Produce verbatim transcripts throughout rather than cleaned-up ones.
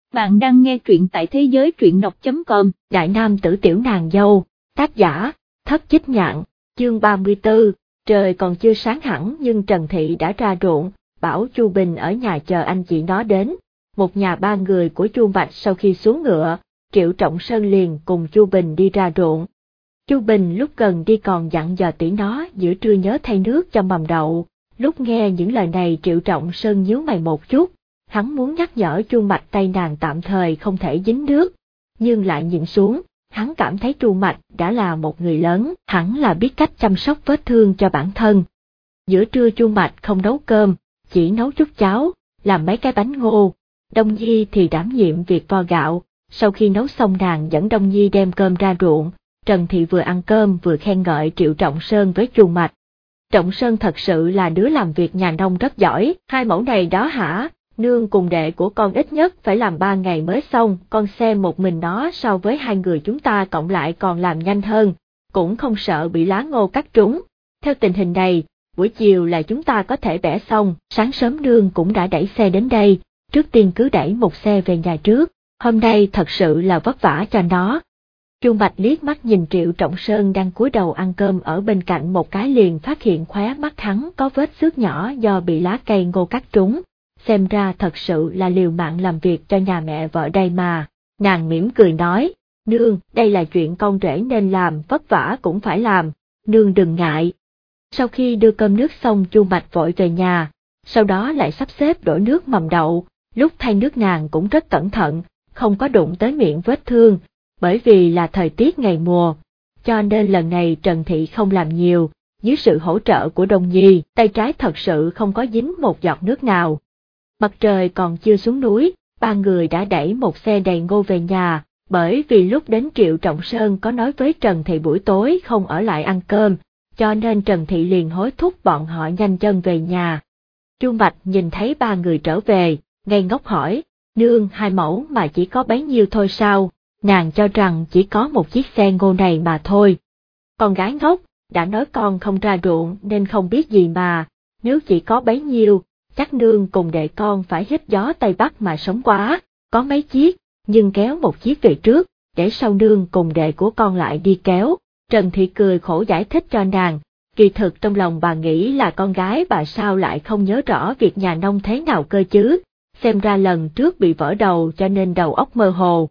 Bạn đang nghe truyện tại thế giới truyện đọc chấm com. Đại nam tử tiểu nàng dâu, tác giả, Thất Chích Nhạn, chương ba mươi tư, trời còn chưa sáng hẳn nhưng Trần Thị đã ra ruộng, bảo Chu Bình ở nhà chờ anh chị nó đến. Một nhà ba người của Chu Bạch sau khi xuống ngựa, Triệu Trọng Sơn liền cùng Chu Bình đi ra ruộng. Chu Bình lúc gần đi còn dặn dò tỷ nó giữa trưa nhớ thay nước cho mầm đậu. Lúc nghe những lời này Triệu Trọng Sơn nhíu mày một chút, hắn muốn nhắc nhở Chu Mạch tay nàng tạm thời không thể dính nước, nhưng lại nhìn xuống, hắn cảm thấy Chu Mạch đã là một người lớn, hẳn là biết cách chăm sóc vết thương cho bản thân. Giữa trưa Chu Mạch không nấu cơm, chỉ nấu chút cháo, làm mấy cái bánh ngô. Đông Nhi thì đảm nhiệm việc vo gạo, sau khi nấu xong nàng dẫn Đông Nhi đem cơm ra ruộng. Trần Thị vừa ăn cơm vừa khen ngợi Triệu Trọng Sơn với Chu Mạch. Trọng Sơn thật sự là đứa làm việc nhà nông rất giỏi, hai mẫu này đó hả, nương cùng đệ của con ít nhất phải làm ba ngày mới xong, con xem một mình nó so với hai người chúng ta cộng lại còn làm nhanh hơn, cũng không sợ bị lá ngô cắt trúng. Theo tình hình này, buổi chiều là chúng ta có thể bẻ xong, sáng sớm nương cũng đã đẩy xe đến đây, trước tiên cứ đẩy một xe về nhà trước, hôm nay thật sự là vất vả cho nó. Chu Bạch liếc mắt nhìn Triệu Trọng Sơn đang cúi đầu ăn cơm ở bên cạnh một cái liền phát hiện khóe mắt hắn có vết xước nhỏ do bị lá cây ngô cắt trúng, xem ra thật sự là liều mạng làm việc cho nhà mẹ vợ đây mà. Nàng mỉm cười nói, nương, đây là chuyện con rể nên làm, vất vả cũng phải làm, nương đừng ngại. Sau khi đưa cơm nước xong Chu Bạch vội về nhà, sau đó lại sắp xếp đổ nước mầm đậu, lúc thay nước nàng cũng rất cẩn thận, không có đụng tới miệng vết thương. Bởi vì là thời tiết ngày mùa, cho nên lần này Trần Thị không làm nhiều, dưới sự hỗ trợ của Đông Nhi, tay trái thật sự không có dính một giọt nước nào. Mặt trời còn chưa xuống núi, ba người đã đẩy một xe đầy ngô về nhà, bởi vì lúc đến Triệu Trọng Sơn có nói với Trần Thị buổi tối không ở lại ăn cơm, cho nên Trần Thị liền hối thúc bọn họ nhanh chân về nhà. Chu Bạch nhìn thấy ba người trở về, ngây ngốc hỏi, nương hai mẫu mà chỉ có bấy nhiêu thôi sao? Nàng cho rằng chỉ có một chiếc xe ngô này mà thôi. Con gái ngốc, đã nói con không ra ruộng nên không biết gì mà, nếu chỉ có bấy nhiêu, chắc nương cùng đệ con phải hít gió Tây Bắc mà sống quá, có mấy chiếc, nhưng kéo một chiếc về trước, để sau nương cùng đệ của con lại đi kéo. Trần Thị cười khổ giải thích cho nàng, kỳ thực trong lòng bà nghĩ là con gái bà sao lại không nhớ rõ việc nhà nông thế nào cơ chứ, xem ra lần trước bị vỡ đầu cho nên đầu óc mơ hồ.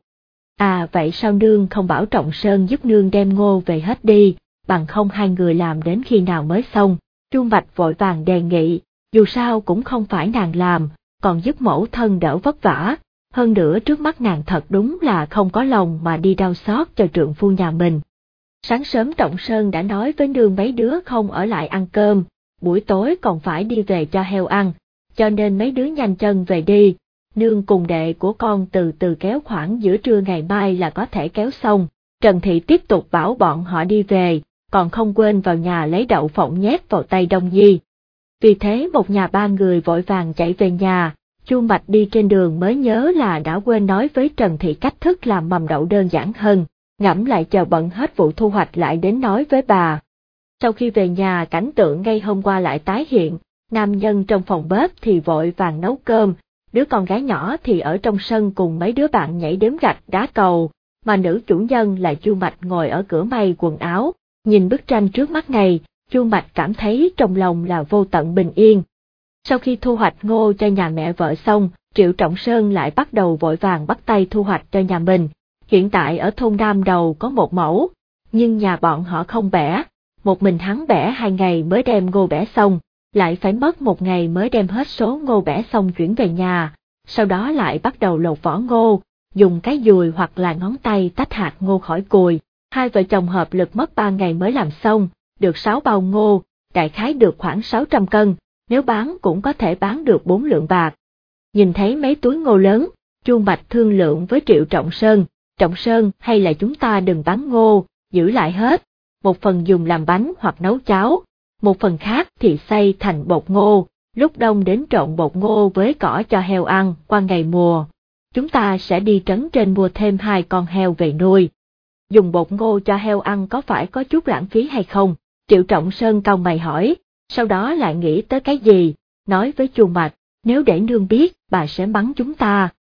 À vậy sao nương không bảo Trọng Sơn giúp nương đem ngô về hết đi, bằng không hai người làm đến khi nào mới xong. Chu Bạch vội vàng đề nghị, dù sao cũng không phải nàng làm, còn giúp mẫu thân đỡ vất vả, hơn nữa trước mắt nàng thật đúng là không có lòng mà đi đau xót cho trượng phu nhà mình. Sáng sớm Trọng Sơn đã nói với nương mấy đứa không ở lại ăn cơm, buổi tối còn phải đi về cho heo ăn, cho nên mấy đứa nhanh chân về đi. Nương cùng đệ của con từ từ kéo khoảng giữa trưa ngày mai là có thể kéo xong. Trần Thị tiếp tục bảo bọn họ đi về, còn không quên vào nhà lấy đậu phộng nhét vào tay Đông Nhi. Vì thế một nhà ba người vội vàng chạy về nhà, Chu Mạch đi trên đường mới nhớ là đã quên nói với Trần Thị cách thức làm mầm đậu đơn giản hơn, ngẫm lại chờ bận hết vụ thu hoạch lại đến nói với bà. Sau khi về nhà cảnh tượng ngay hôm qua lại tái hiện, nam nhân trong phòng bếp thì vội vàng nấu cơm, đứa con gái nhỏ thì ở trong sân cùng mấy đứa bạn nhảy đếm gạch đá cầu, mà nữ chủ nhân là Chu Mạch ngồi ở cửa may quần áo. Nhìn bức tranh trước mắt này, Chu Mạch cảm thấy trong lòng là vô tận bình yên. Sau khi thu hoạch ngô cho nhà mẹ vợ xong, Triệu Trọng Sơn lại bắt đầu vội vàng bắt tay thu hoạch cho nhà mình. Hiện tại ở thôn Nam Đầu có một mẫu, nhưng nhà bọn họ không bẻ, một mình hắn bẻ hai ngày mới đem ngô bẻ xong, lại phải mất một ngày mới đem hết số ngô bẻ xong chuyển về nhà, sau đó lại bắt đầu lột vỏ ngô, dùng cái dùi hoặc là ngón tay tách hạt ngô khỏi cùi. Hai vợ chồng hợp lực mất ba ngày mới làm xong, được sáu bao ngô, đại khái được khoảng sáu trăm cân, nếu bán cũng có thể bán được bốn lượng bạc. Nhìn thấy mấy túi ngô lớn, Chu Bạch thương lượng với Triệu Trọng Sơn, Trọng Sơn hay là chúng ta đừng bán ngô, giữ lại hết, một phần dùng làm bánh hoặc nấu cháo, một phần khác thì xay thành bột ngô, lúc đông đến trộn bột ngô với cỏ cho heo ăn, qua ngày mùa. Chúng ta sẽ đi trấn trên mua thêm hai con heo về nuôi. Dùng bột ngô cho heo ăn có phải có chút lãng phí hay không? Triệu Trọng Sơn cau mày hỏi, sau đó lại nghĩ tới cái gì, nói với Chu Mạch, nếu để nương biết, bà sẽ mắng chúng ta.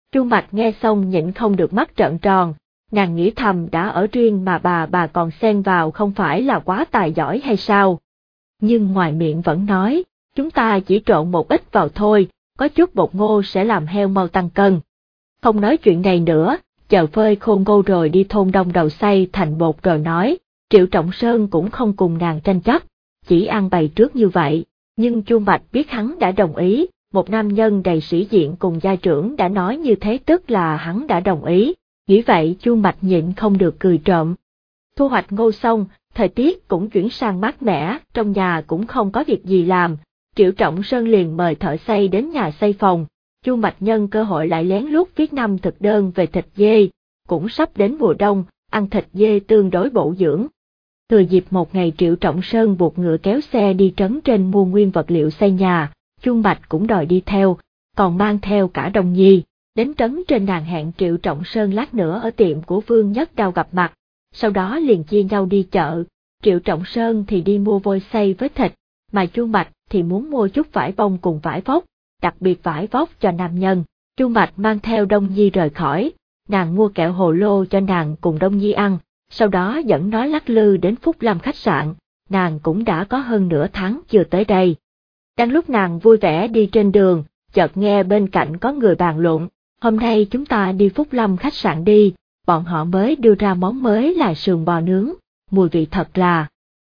Chu Mạch nghe xong nhịn không được mắt trợn tròn, nàng nghĩ thầm đã ở riêng mà bà bà còn xen vào không phải là quá tài giỏi hay sao? Nhưng ngoài miệng vẫn nói, chúng ta chỉ trộn một ít vào thôi, có chút bột ngô sẽ làm heo mau tăng cân. Không nói chuyện này nữa, chờ phơi khô ngô rồi đi thôn đông đầu xay thành bột rồi nói, Triệu Trọng Sơn cũng không cùng nàng tranh chấp, chỉ ăn bày trước như vậy, nhưng Chu Mạch biết hắn đã đồng ý, một nam nhân đầy sĩ diện cùng gia trưởng đã nói như thế tức là hắn đã đồng ý, nghĩ vậy Chu Mạch nhịn không được cười trộm. Thu hoạch ngô xong, thời tiết cũng chuyển sang mát mẻ, trong nhà cũng không có việc gì làm, Triệu Trọng Sơn liền mời thợ xây đến nhà xây phòng, Chu Mạch nhân cơ hội lại lén lút viết năm thực đơn về thịt dê, cũng sắp đến mùa đông, ăn thịt dê tương đối bổ dưỡng. Thừa dịp một ngày Triệu Trọng Sơn buộc ngựa kéo xe đi trấn trên mua nguyên vật liệu xây nhà, Chu Mạch cũng đòi đi theo, còn mang theo cả Đông Nhi, đến trấn trên nàng hẹn Triệu Trọng Sơn lát nữa ở tiệm của Vương Nhất Đao gặp mặt, sau đó liền chia nhau đi chợ, Triệu Trọng Sơn thì đi mua vôi xay với thịt, mà Chu Mạch thì muốn mua chút vải bông cùng vải vóc, đặc biệt vải vóc cho nam nhân. Chu Mạch mang theo Đông Nhi rời khỏi, nàng mua kẹo hồ lô cho nàng cùng Đông Nhi ăn, sau đó dẫn nó lắc lư đến Phúc Lâm khách sạn, nàng cũng đã có hơn nửa tháng chưa tới đây. Đang lúc nàng vui vẻ đi trên đường, chợt nghe bên cạnh có người bàn luận, hôm nay chúng ta đi Phúc Lâm khách sạn đi, bọn họ mới đưa ra món mới là sườn bò nướng, mùi vị thật là.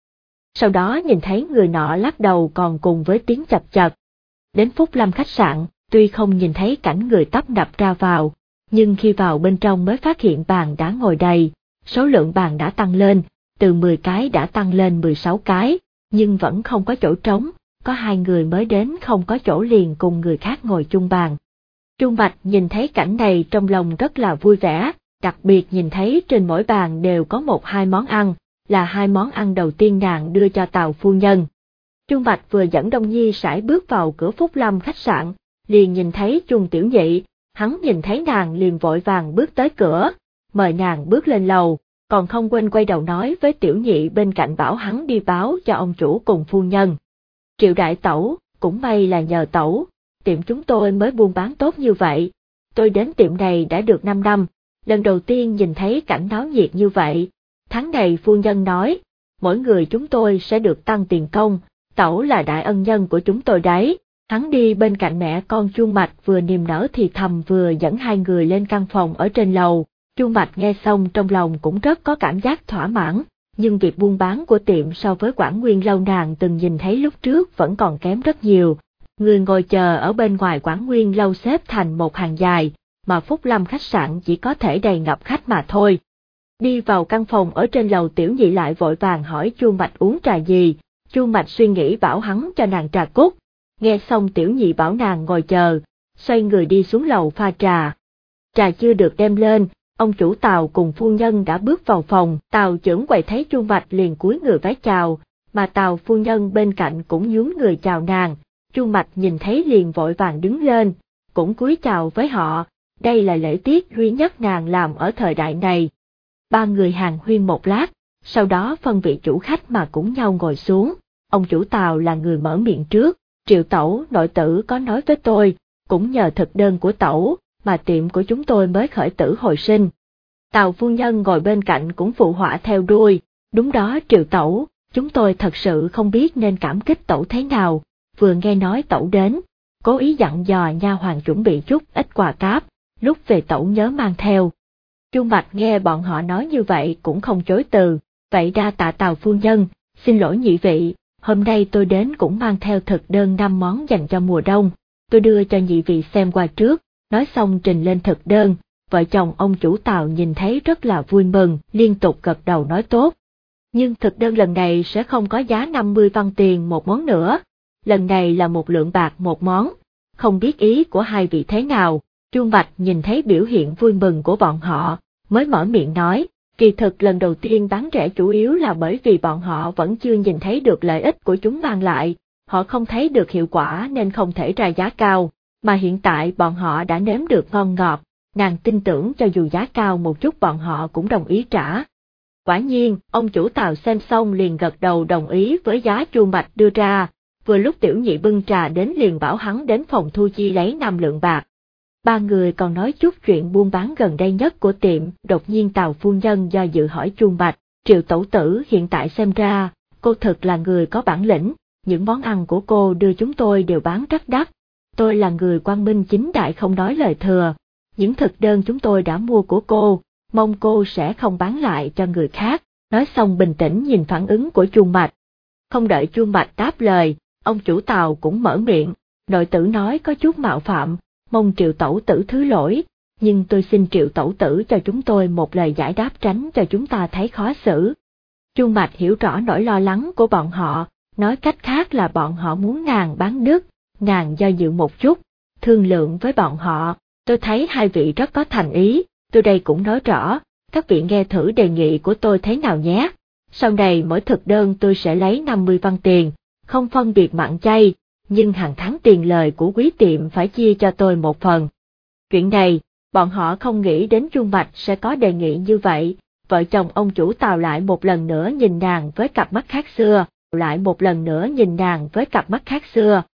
Sau đó nhìn thấy người nọ lắc đầu còn cùng với tiếng chập chập. Đến Phúc Lâm khách sạn, tuy không nhìn thấy cảnh người tấp nập ra vào, nhưng khi vào bên trong mới phát hiện bàn đã ngồi đầy, số lượng bàn đã tăng lên, từ mười cái đã tăng lên mười sáu cái, nhưng vẫn không có chỗ trống, có hai người mới đến không có chỗ liền cùng người khác ngồi chung bàn. Chu Mạch nhìn thấy cảnh này trong lòng rất là vui vẻ, đặc biệt nhìn thấy trên mỗi bàn đều có một hai món ăn, là hai món ăn đầu tiên nàng đưa cho Tào phu nhân. Chu Mạch vừa dẫn Đông Nhi sải bước vào cửa Phúc Lâm khách sạn, liền nhìn thấy Chung Tiểu Nhị, hắn nhìn thấy nàng liền vội vàng bước tới cửa, mời nàng bước lên lầu, còn không quên quay đầu nói với Tiểu Nhị bên cạnh bảo hắn đi báo cho ông chủ cùng phu nhân. Triệu đại tẩu, cũng may là nhờ tẩu, tiệm chúng tôi mới buôn bán tốt như vậy, tôi đến tiệm này đã được năm năm, lần đầu tiên nhìn thấy cảnh náo nhiệt như vậy. Tháng này phu nhân nói, mỗi người chúng tôi sẽ được tăng tiền công, tẩu là đại ân nhân của chúng tôi đấy. Hắn đi bên cạnh mẹ con Chu Mạch vừa niềm nở thì thầm vừa dẫn hai người lên căn phòng ở trên lầu. Chu Mạch nghe xong trong lòng cũng rất có cảm giác thỏa mãn, nhưng việc buôn bán của tiệm so với Quảng Nguyên lâu nàng từng nhìn thấy lúc trước vẫn còn kém rất nhiều. Người ngồi chờ ở bên ngoài Quảng Nguyên lâu xếp thành một hàng dài, mà Phúc Lâm khách sạn chỉ có thể đầy ngập khách mà thôi. Đi vào căn phòng ở trên lầu Tiểu Nhị lại vội vàng hỏi Chu Mạch uống trà gì, Chu Mạch suy nghĩ bảo hắn cho nàng trà cúc. Nghe xong Tiểu Nhị bảo nàng ngồi chờ, xoay người đi xuống lầu pha trà. Trà chưa được đem lên, ông chủ Tào cùng phu nhân đã bước vào phòng, Tào trưởng quầy thấy Chu Mạch liền cúi người vái chào, mà Tào phu nhân bên cạnh cũng nhún người chào nàng, Chu Mạch nhìn thấy liền vội vàng đứng lên, cũng cúi chào với họ, đây là lễ tiết duy nhất nàng làm ở thời đại này. Ba người hàn huyên một lát, sau đó phân vị chủ khách mà cũng nhau ngồi xuống, ông chủ Tào là người mở miệng trước, Triệu tẩu nội tử có nói với tôi, cũng nhờ thực đơn của tẩu, mà tiệm của chúng tôi mới khởi tử hồi sinh. Tào phu nhân ngồi bên cạnh cũng phụ họa theo đuôi, đúng đó Triệu tẩu, chúng tôi thật sự không biết nên cảm kích tẩu thế nào, vừa nghe nói tẩu đến, cố ý dặn dò nha hoàn chuẩn bị chút ít quà cáp, lúc về tẩu nhớ mang theo. Chu Mạch nghe bọn họ nói như vậy cũng không chối từ, vậy đa tạ Tào phu nhân, xin lỗi nhị vị, hôm nay tôi đến cũng mang theo thực đơn năm món dành cho mùa đông, tôi đưa cho nhị vị xem qua trước, nói xong trình lên thực đơn, vợ chồng ông chủ Tào nhìn thấy rất là vui mừng, liên tục gật đầu nói tốt. Nhưng thực đơn lần này sẽ không có giá năm mươi văn tiền một món nữa, lần này là một lượng bạc một món, không biết ý của hai vị thế nào. Chu Mạch nhìn thấy biểu hiện vui mừng của bọn họ, mới mở miệng nói, kỳ thực lần đầu tiên bán rẻ chủ yếu là bởi vì bọn họ vẫn chưa nhìn thấy được lợi ích của chúng mang lại, họ không thấy được hiệu quả nên không thể ra giá cao, mà hiện tại bọn họ đã nếm được ngon ngọt, nàng tin tưởng cho dù giá cao một chút bọn họ cũng đồng ý trả. Quả nhiên, ông chủ Tào xem xong liền gật đầu đồng ý với giá Chu Mạch đưa ra, vừa lúc Tiểu Nhị bưng trà đến liền bảo hắn đến phòng thu chi lấy năm lượng bạc. Ba người còn nói chút chuyện buôn bán gần đây nhất của tiệm, đột nhiên Tào phu nhân do dự hỏi Chuông Bạch, Triệu tẩu tử hiện tại xem ra, cô thực là người có bản lĩnh, những món ăn của cô đưa chúng tôi đều bán rất đắt. Tôi là người quang minh chính đại không nói lời thừa, những thực đơn chúng tôi đã mua của cô, mong cô sẽ không bán lại cho người khác. Nói xong bình tĩnh nhìn phản ứng của Chuông Bạch. Không đợi Chuông Bạch đáp lời, ông chủ Tào cũng mở miệng, nội tử nói có chút mạo phạm, mong Triệu tẩu tử thứ lỗi, nhưng tôi xin Triệu tẩu tử cho chúng tôi một lời giải đáp tránh cho chúng ta thấy khó xử. Chuông Bạch hiểu rõ nỗi lo lắng của bọn họ, nói cách khác là bọn họ muốn nàng bán đứt, nàng do dự một chút, thương lượng với bọn họ, tôi thấy hai vị rất có thành ý, tôi đây cũng nói rõ, các vị nghe thử đề nghị của tôi thế nào nhé. Sau này mỗi thực đơn tôi sẽ lấy năm mươi văn tiền, không phân biệt mặn chay, nhưng hàng tháng tiền lời của quý tiệm phải chia cho tôi một phần. Chuyện này, bọn họ không nghĩ đến Chuông Bạch sẽ có đề nghị như vậy, vợ chồng ông chủ Tào lại một lần nữa nhìn nàng với cặp mắt khác xưa, lại một lần nữa nhìn nàng với cặp mắt khác xưa.